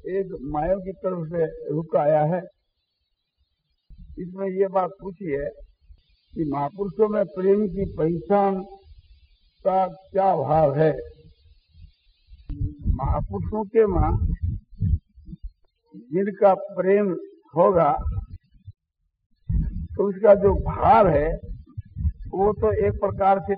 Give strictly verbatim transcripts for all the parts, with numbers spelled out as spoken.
एक माया की तरफ से रुक आया है। इसमें ये बात पूछी है कि महापुरुषों में प्रेम की पहचान का क्या भाव है। महापुरुषों के मां जिनका प्रेम होगा तो उसका जो भाव है वो तो एक प्रकार से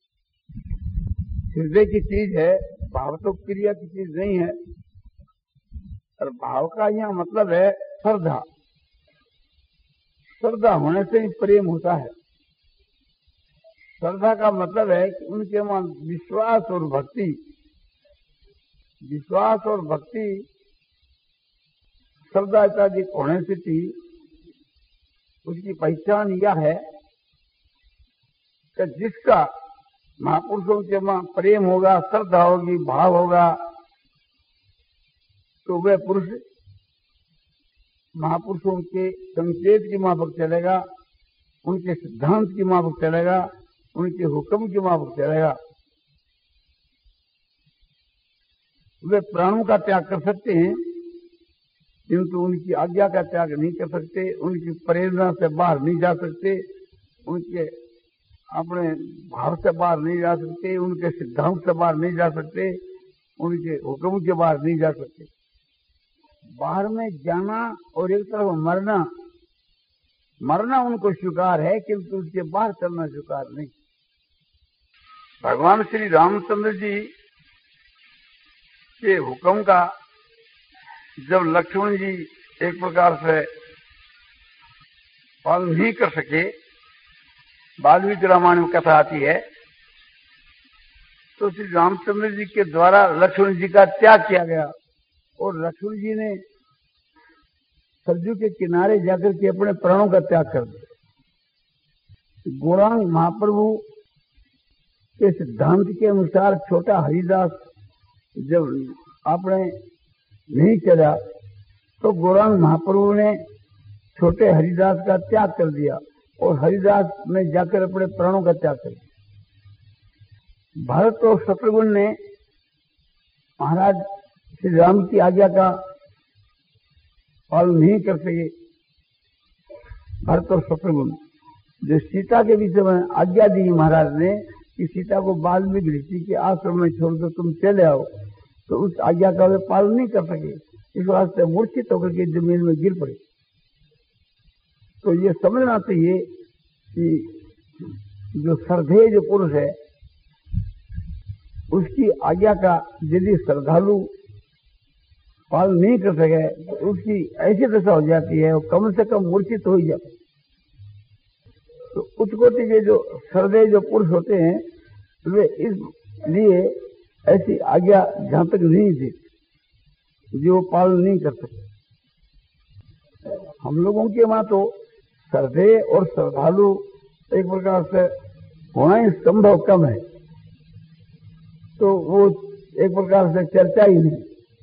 हृदय की चीज है, भाव तो क्रिया की चीज नहीं है। और भाव का यहाँ मतलब है श्रद्धा। श्रद्धा होने से ही प्रेम होता है। श्रद्धा का मतलब है कि उनके वहां विश्वास और भक्ति, विश्वास और भक्ति श्रद्धा इत्यादि होने से थी। उसकी पहचान यह है कि जिसका महापुरुषों के वहां प्रेम होगा, श्रद्धा होगी, भाव होगा, तो वह पुरुष महापुरुषों के संकेत की माफक चलेगा, उनके सिद्धांत की माफक चलेगा, उनके हुक्म की माफक चलेगा। वे प्राणों का त्याग कर सकते हैं किंतु उनकी आज्ञा का त्याग नहीं कर सकते, उनकी प्रेरणा से बाहर नहीं जा सकते, उनके अपने भाव से बाहर नहीं जा सकते, उनके सिद्धांत से बाहर नहीं जा सकते, उनके हुक्म के बाहर नहीं जा सकते। बाहर में जाना और एक तरफ मरना, मरना उनको स्वीकार है किंतु उसके बाहर चलना स्वीकार नहीं। भगवान श्री रामचंद्र जी के हुक्म का जब लक्ष्मण जी एक प्रकार से पालन नहीं कर सके, वाल्मीकि रामायण में कथा आती है, तो श्री रामचंद्र जी के द्वारा लक्ष्मण जी का त्याग किया गया और लक्ष्मण जी ने सरजू के किनारे जाकर के अपने प्राणों का त्याग कर दिया। गौरांग महाप्रभु के सिद्धांत के अनुसार छोटा हरिदास जब आपने नहीं चला तो गौरांग महाप्रभु ने छोटे हरिदास का त्याग कर दिया और हरिदास ने जाकर अपने प्राणों का त्याग कर दिया। भरत और शत्रुघ्न ने महाराज श्री राम की आज्ञा का पालन नहीं कर सके। भरत और शत्रुघ्न जो सीता के विषय में आज्ञा दी महाराज ने कि सीता को वाल्मीकि ऋषि के आश्रम में छोड़ दो, तुम चले आओ, तो उस आज्ञा का वे पालन नहीं कर सके। इस वास्ते मूर्छित होकर के जमीन में गिर पड़े। तो ये समझना चाहिए कि जो श्रद्धेय जो पुरुष है उसकी आज्ञा का यदि श्रद्धालु पालन नहीं कर सके तो उसकी ऐसी दशा हो जाती है, वो कम से कम मूर्छित हो ही जाता है। तो उच्च कोटि के जो श्रद्धेय जो पुरुष होते हैं वे इसलिए ऐसी आज्ञा जहां तक नहीं थी जो पालन नहीं कर सकते। हम लोगों के वहां तो श्रद्धेय और श्रद्धालु एक प्रकार से होना ही संभव कम है, तो वो एक प्रकार से चर्चा ही नहीं।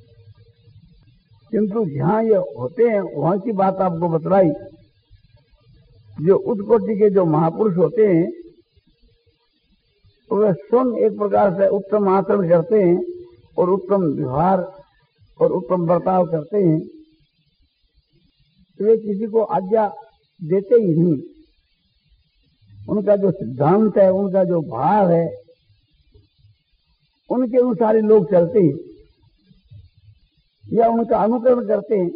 किंतु जहां ये होते हैं वहां की बात आपको बतलाई। जो उत्कोटि के जो महापुरुष होते हैं तो वे स्वयं एक प्रकार से उत्तम आचरण करते हैं और उत्तम व्यवहार और उत्तम बर्ताव करते हैं। तो वे किसी को आज्ञा देते ही नहीं। उनका जो सिद्धांत है, उनका जो भाव है, उनके अनुसार ही लोग चलते हैं या उनका अनुकरण करते हैं।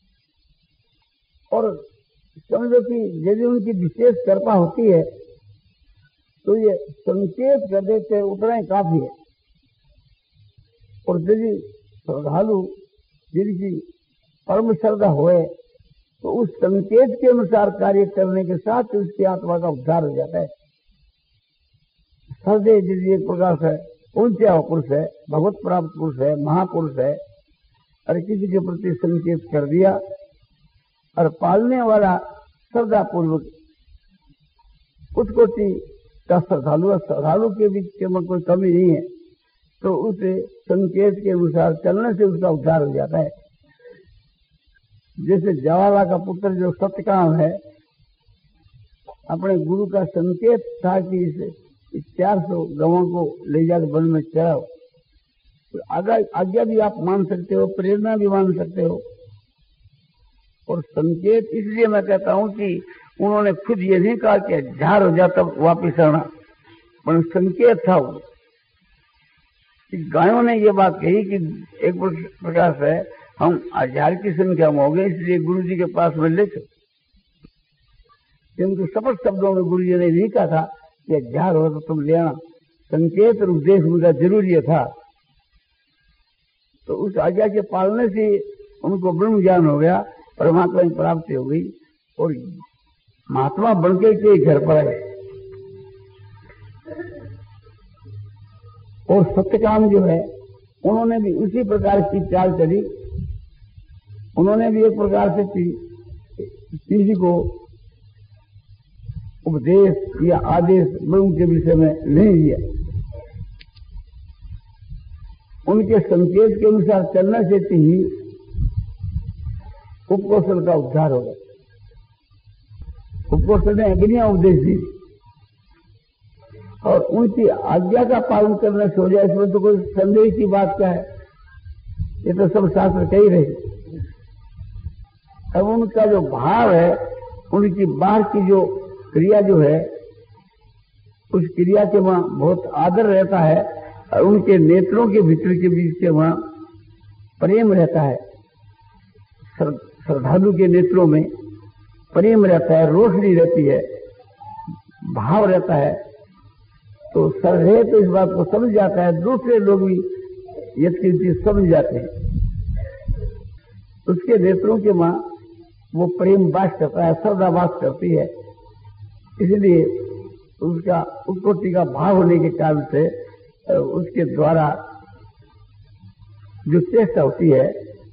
और समझो कि यदि उनकी विशेष कृपा होती है तो ये संकेत कर देते उतना ही काफी है। और यदि श्रद्धालु जिनकी परम श्रद्धा होए तो उस संकेत के अनुसार कार्य करने के साथ उसकी आत्मा का उद्धार हो जाता है। श्रद्धेय यदि एक प्रकार से ऊंचा पुरुष है, भगवत प्राप्त पुरुष है, महापुरुष है, और किसी के प्रति संकेत कर दिया और पालने वाला श्रद्धा पूर्वक उस कोटि का श्रद्धालु श्रद्धालु के बीच में कोई कमी नहीं है, तो उस संकेत के अनुसार चलने से उसका उद्धार हो जाता है। जैसे जवाला का पुत्र जो सत्यकाम है, अपने गुरु का संकेत था कि इस चार सौ गवों को ले जाकर वन में चराओ, आज्ञा आज्ञा भी आप मान सकते हो, प्रेरणा भी मान सकते हो। और संकेत इसलिए मैं कहता हूं कि उन्होंने खुद ये नहीं कहा कि झार हो जा तब वापिस आना, पर संकेत था वो कि गायों ने ये बात कही कि एक प्रकार से हम हजार की संख्या में हो गए, इसलिए गुरु जी के पास में ले चलो। किंतु स्पष्ट शब्दों में गुरु जी ने नहीं कहा था कि हजार हो तो तुम ले आना। संकेत और उपदेश उनका जरूरी था। तो उस आज्ञा के पालने से उनको ब्रह्म ज्ञान हो गया, परमात्मा की प्राप्ति हो गई और महात्मा बनके के घर पर आए। और सत्यकाम जो है उन्होंने भी उसी प्रकार की चाल चली। उन्होंने भी एक प्रकार से किसी को उपदेश या आदेश ब्रह्म के विषय में नहीं दिया। उनके संकेत के अनुसार चलने से ही उपकौशल का उद्धार होगा। उपकौशल ने अग्नियां उपदेश दी और उनकी आज्ञा का पालन करने से हो जाए, इसमें तो कोई संदेह की बात क्या है, ये तो सब शास्त्र कह ही रहे। अब उनका जो भाव है, उनकी बाहर की जो क्रिया जो है, उस क्रिया के वहां बहुत आदर रहता है और उनके नेत्रों के भीतर के बीच के वहां प्रेम रहता है। श्रद्धालु के नेत्रों में प्रेम रहता है, रोशनी रहती है, भाव रहता है। तो सर्वे तो इस बात को समझ जाता है, दूसरे लोग भी ये चीज समझ जाते हैं। उसके नेत्रों के मां वो प्रेम वास करता है, श्रद्धा वास करती है। इसलिए उसका उत्पत्ति का भाव होने के कारण से उसके द्वारा जो चेष्टा होती है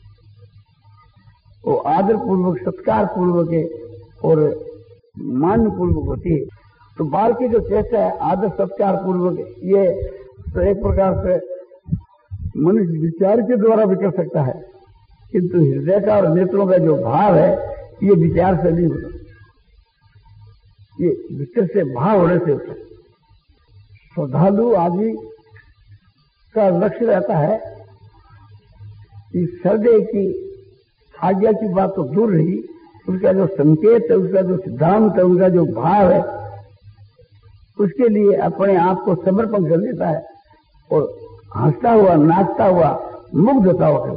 वो आदर पूर्वक, सत्कार पूर्वक और मान पूर्वक होती है। तो बाल की जो चेष्टा है आदर सत्कार पूर्वक, ये तो एक प्रकार से मनुष्य विचार के द्वारा भी कर सकता है, किंतु हृदय का और नेत्रों का जो भाव है ये विचार से नहीं होता, ये भीतर से भाव होने से होता है। श्रद्धालु आदि का लक्ष्य रहता है कि श्रद्धे की आज्ञा की बात तो दूर रही, उसका जो संकेत है, उसका जो सिद्धांत है, उनका जो भाव है, उसके लिए अपने आप को समर्पण कर देता है और हंसता हुआ, नाचता हुआ, मुग्ध होता हुआ।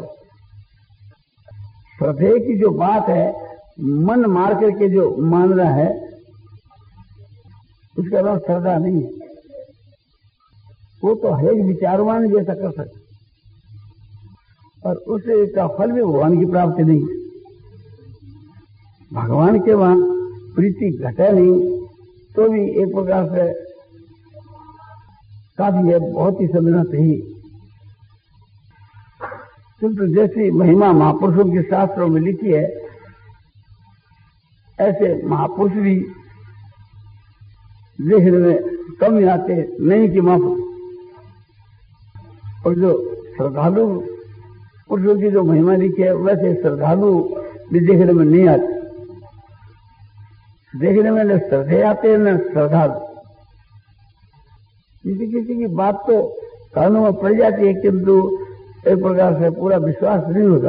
श्रद्धे की जो बात है, मन मार करके जो मानना है, उसका नाम श्रद्धा नहीं है। वो तो है विचारवान जैसा कर सकते, पर उससे का फल भी भगवान की प्राप्ति नहीं। भगवान के वहां प्रीति घटे नहीं तो भी एक प्रकार से काफी है, बहुत ही समझना चाहिए। किंतु जैसी महिमा महापुरुषों के शास्त्रों में लिखी है, ऐसे महापुरुष भी देखने में कम ही आते नहीं कि माफ। और जो श्रद्धालु पुरुषों की जो महिमा लिखी है, वैसे श्रद्धालु भी देखने में नहीं आते। देखने में न श्रद्धे आते हैं न श्रद्धालु। किसी किसी की बात तो कानों में पड़ जाती है, किंतु एक प्रकार से पूरा विश्वास नहीं होता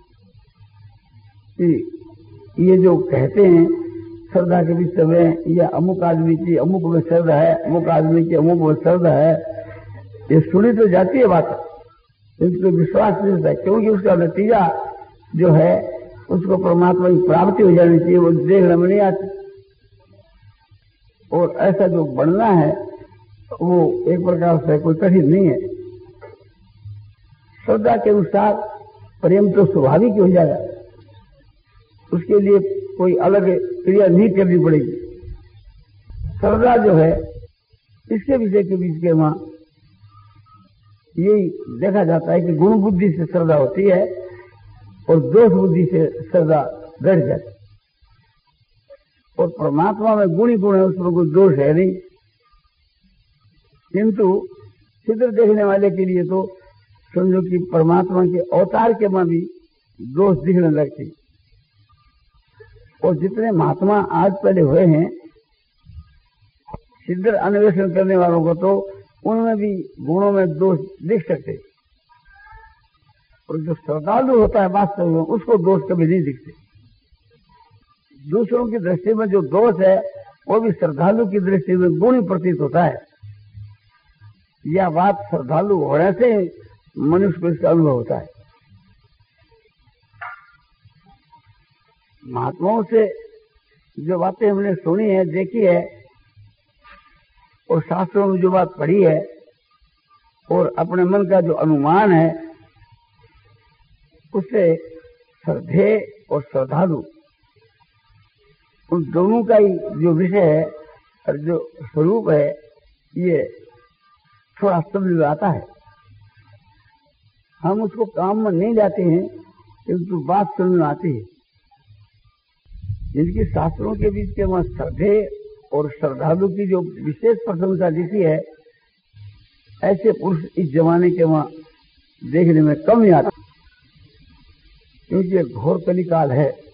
कि ये जो कहते हैं श्रद्धा के विषय में, या अमुक आदमी की अमुक में श्रद्धा है, अमुक आदमी की अमुक में श्रद्धा है, ये सुनी तो जाती है बात, किंतु विश्वास नहीं होता, क्योंकि उसका नतीजा जो है उसको परमात्मा की प्राप्ति हो जानी चाहिए, वो देखने में नहीं आती। और ऐसा जो बनना है वो एक प्रकार से कोई कठिन नहीं है। श्रद्धा के अनुसार प्रेम तो स्वाभाविक हो जाएगा, उसके लिए कोई अलग क्रिया नहीं करनी पड़ेगी। श्रद्धा जो है इसके विषय के बीच के वहां यही देखा जाता है कि गुण बुद्धि से श्रद्धा होती है और दोष बुद्धि से श्रद्धा घट जाती है। और परमात्मा में गुण ही गुण है, उसमें कोई दोष है नहीं। किंतु चित्र देखने वाले के लिए तो समझो कि परमात्मा के अवतार के में भी दोष दिखने लगते। और जितने महात्मा आज पहले हुए हैं, सिद्ध अन्वेषण करने वालों को तो उनमें भी गुणों में दोष दिख सकते, और जो श्रद्धालु होता है वास्तव में उसको दोष कभी नहीं दिखते। दूसरों की दृष्टि में जो दोष है वो भी श्रद्धालु की दृष्टि में गुण प्रतीत होता है। यह बात श्रद्धालु होने से मनुष्य को इसका अनुभव होता है। महात्माओं से जो बातें हमने सुनी है, देखी है, और शास्त्रों में जो बात पढ़ी है, और अपने मन का जो अनुमान है, उससे श्रद्धे और श्रद्धालु उन दोनों का ही जो विषय है और जो स्वरूप है, ये थोड़ा समझ में आता है। हम उसको काम में नहीं लाते हैं, किंतु बात समझ में आती है। जिनकी शास्त्रों के बीच के वहां श्रद्धे और श्रद्धालु की जो विशेष प्रशंसा लिखी है, ऐसे पुरुष इस जमाने के वहां देखने में कम ही आते, क्योंकि घोर कलिकाल है।